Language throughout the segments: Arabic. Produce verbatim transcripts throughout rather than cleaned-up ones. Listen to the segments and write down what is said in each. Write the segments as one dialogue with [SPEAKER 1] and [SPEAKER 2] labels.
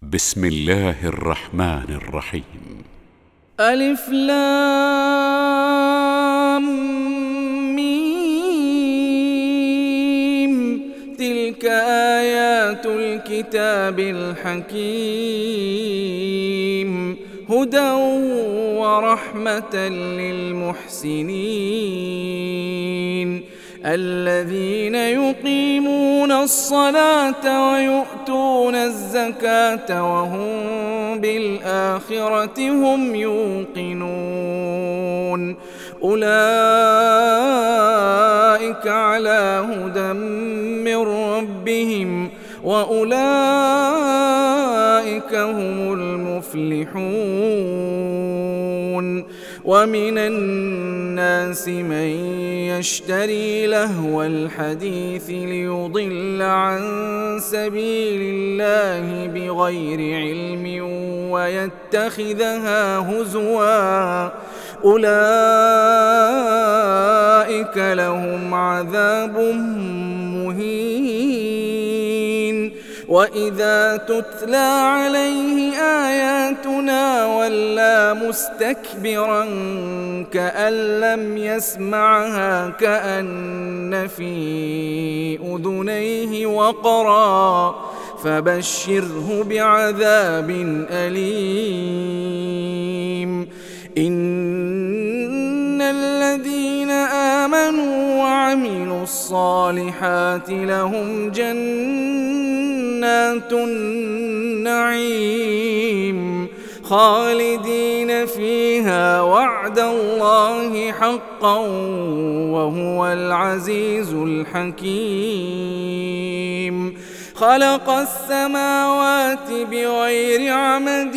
[SPEAKER 1] بسم الله الرحمن الرحيم.
[SPEAKER 2] ألف لام ميم. تلك آيات الكتاب الحكيم، هدى ورحمة للمحسنين الذين يقيمون الصلاة ويؤتون الزكاة وهم بالآخرة هم يوقنون. أولئك على هدى من ربهم وأولئك هم المفلحون. ومن الناس من يشتري لهو الحديث ليضل عن سبيل الله بغير علم ويتخذها هزوا، أولئك لهم عذاب مهين. وإذا تتلى عليه آياتنا ولى مستكبرا كأن لم يسمعها كأن في أذنيه وقرا، فبشره بعذاب أليم. إن الذين آمنوا وعملوا الصالحات لهم جنات النعيم خالدين فيها وعد الله حقا وهو العزيز الحكيم. خلق السماوات بغير عمد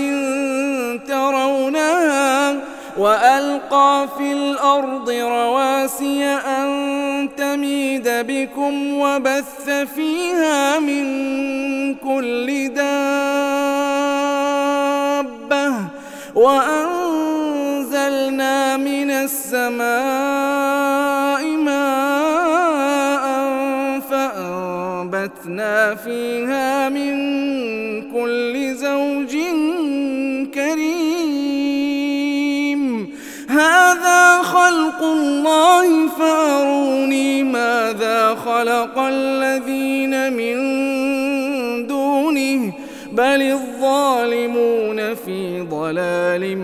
[SPEAKER 2] ترونها وألقى في الأرض رواسي أن تميد بكم وبث فيها من كل دابة وأنزلنا من السماء ماء فأنبتنا فيها من كل زوج كريم. هذا خلق الله فأروني ماذا خلق الذين من دونه بل الظالمون في ضلال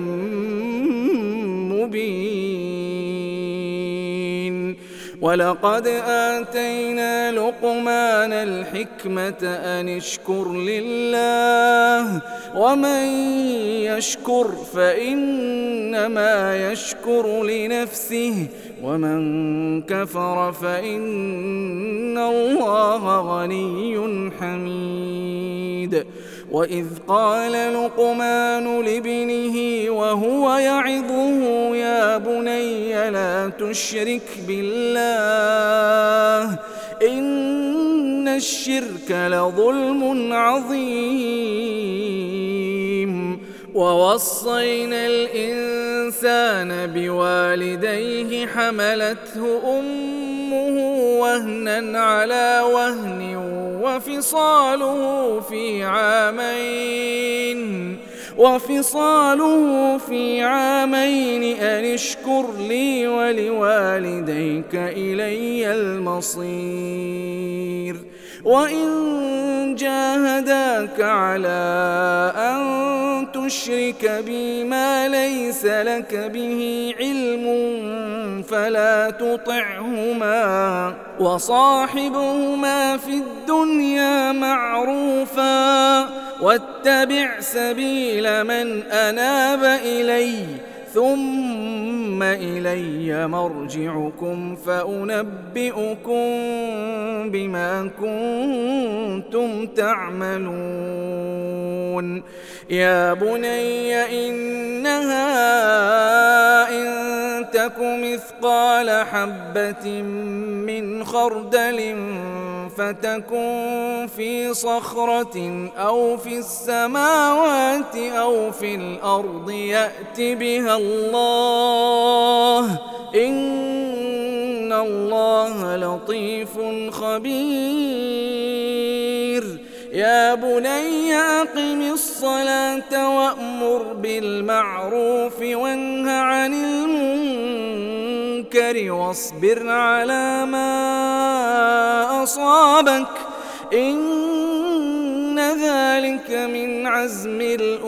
[SPEAKER 2] مبين. ولقد آتينا لقمان الحكمة أن اشكر لله ومن يشكر فإنما يشكر لنفسه ومن كفر فإن الله غني حميد. وإذ قال لقمان لابنه وهو يعظه يا بني لا تشرك بالله إن الشرك لظلم عظيم. ووصينا الإنسان بوالديه حملته أمه وهنا على وهن وفصاله في عامين وفصاله في عامين أن اشكر لي ولوالديك إلي المصير. وإن جاهداك على أن تشرك بي ما ليس لك به علم فلا تطعهما وصاحبهما في الدنيا معروفا واتبع سبيل من أناب إلي ثم إلي مرجعكم فأنبئكم بما كنتم تعملون. يا بني إنها إن تك مثقال حبة من خردل فتكن في صخرة أو في السماوات أو في الأرض يأت بها الله إن الله لطيف خبير. يا بني أقم الصلاة وأمر بالمعروف وانه عن المنكر واصبر على ما أصابك إن ذلك من عزم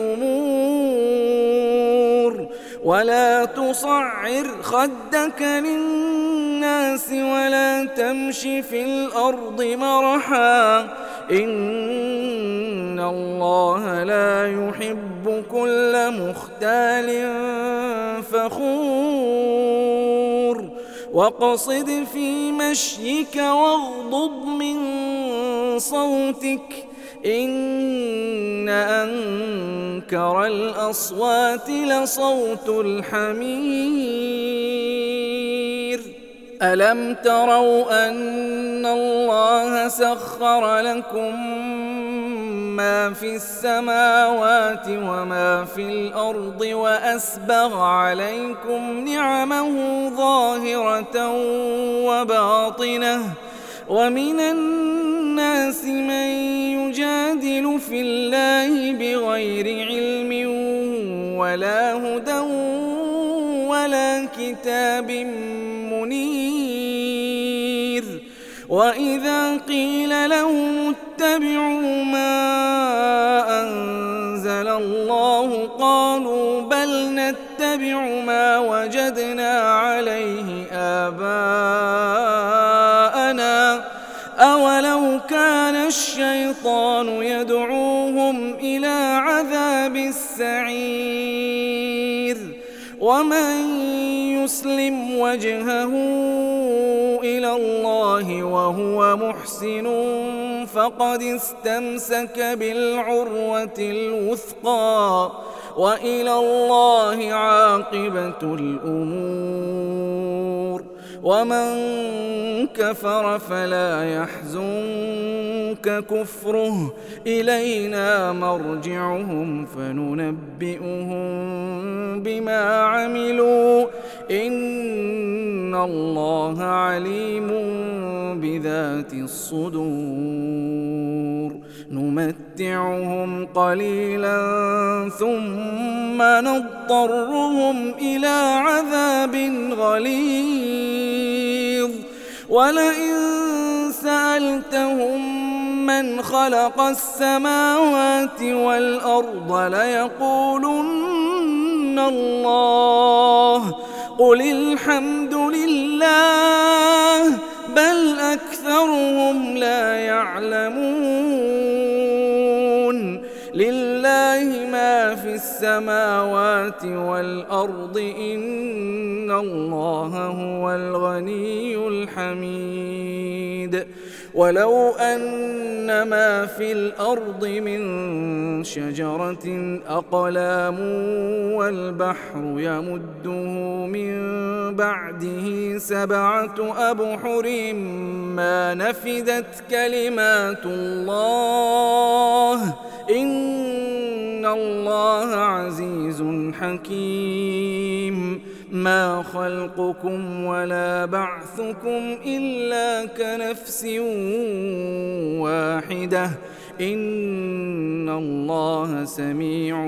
[SPEAKER 2] الأمور ولا تصعر خدك للناس ولا تمش في الأرض مرحا إن الله لا يحب كل مختال فخور واقصد في مشيك واغضض من صوتك إن أنكر الأصوات لصوت الحمير ألم تروا أن الله سخر لكم ما في السماوات وما في الأرض وأسبغ عليكم نعمه ظاهرة وباطنة ومن الناس من يجادل في الله بغير علم ولا هدى ولا كتاب منير وإذا قيل لهم اتبعوا ما أنزل الله قالوا بل نتبع ما وجدنا عليه آباءنا أولو كان الشيطان يدعوهم إلى عذاب السعير ومن يسلم وجهه إلى الله وهو محسن فقد استمسك بالعروة الوثقى وإلى الله عاقبة الأمور ومن كفر فلا يحزنك كفره إلينا مرجعهم فننبئهم بما عملوا إن الله عليم بذات الصدور نمتعهم قليلا ثم نضطرهم إلى عذاب غليظ ولئن سألتهم من خلق السماوات والأرض ليقولن الله قل الحمد لله بل أكثرهم لا يعلمون لله ما في السماوات والأرض إن الله هو الغني الحميد ولو أن ما في الأرض من شجرة أقلام والبحر يمده من بعده سبعة أبحر ما نفدت كلمات الله إن الله عزيز حكيم ما خلقكم ولا بعثكم إلا كنفس واحدة إن الله سميع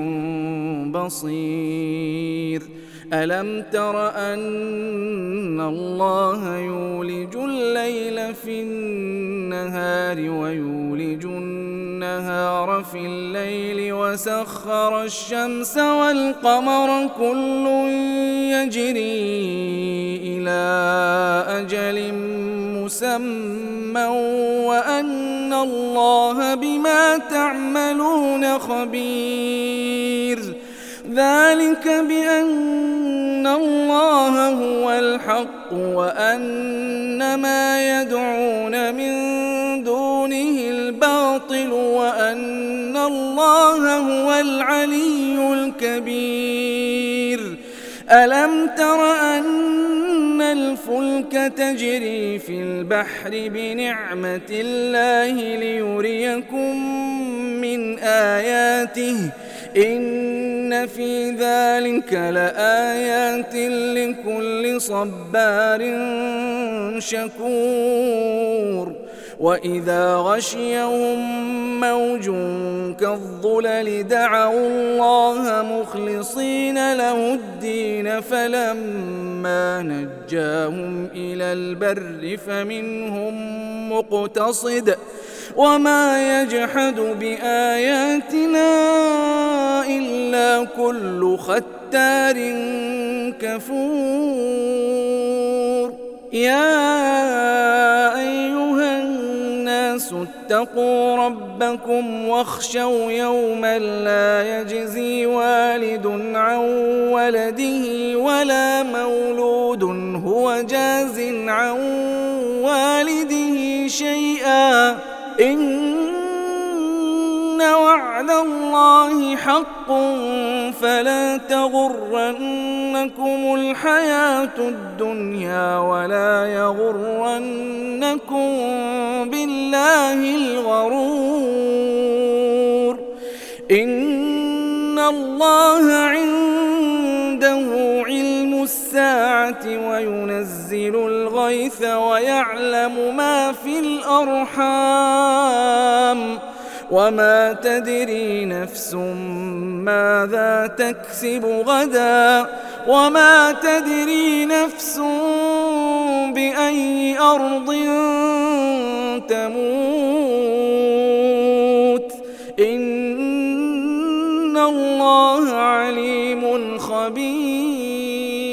[SPEAKER 2] بصير ألم تر أن الله يولج الليل في النهار ويولج النهار في الليل وسخر الشمس والقمر كل يجري إلى أجل مسمى وأن الله بما تعملون خبير ذلك بأن الله هو الحق وأن ما يدعون من دونه الباطل وأن الله هو العلي الكبير ألم تر أن الفلك تجري في البحر بنعمة الله ليريكم من آياته إن في ذلك لآيات لكل صبار شكور وإذا غشيهم موج كالظلل دعوا الله مخلصين له الدين فلما نجاهم إلى البر فمنهم مقتصد وما يجحد بآياتنا إلا كل ختار كفور. يا أيها الناس اتقوا ربكم واخشوا يوما لا يجزي والد عن ولده ولا مولود هو جاز عن والده شيئا إن وعد الله حق فلا تغرنكم الحياة الدنيا ولا يغرنكم بالله الغرور. إن الله عنده علم الساعة وينزل الغيث ويعلم ما في الأرحام وما تدري نفس ماذا تكسب غدا وما تدري نفس بأي أرض تموت إن الله عليم خبير.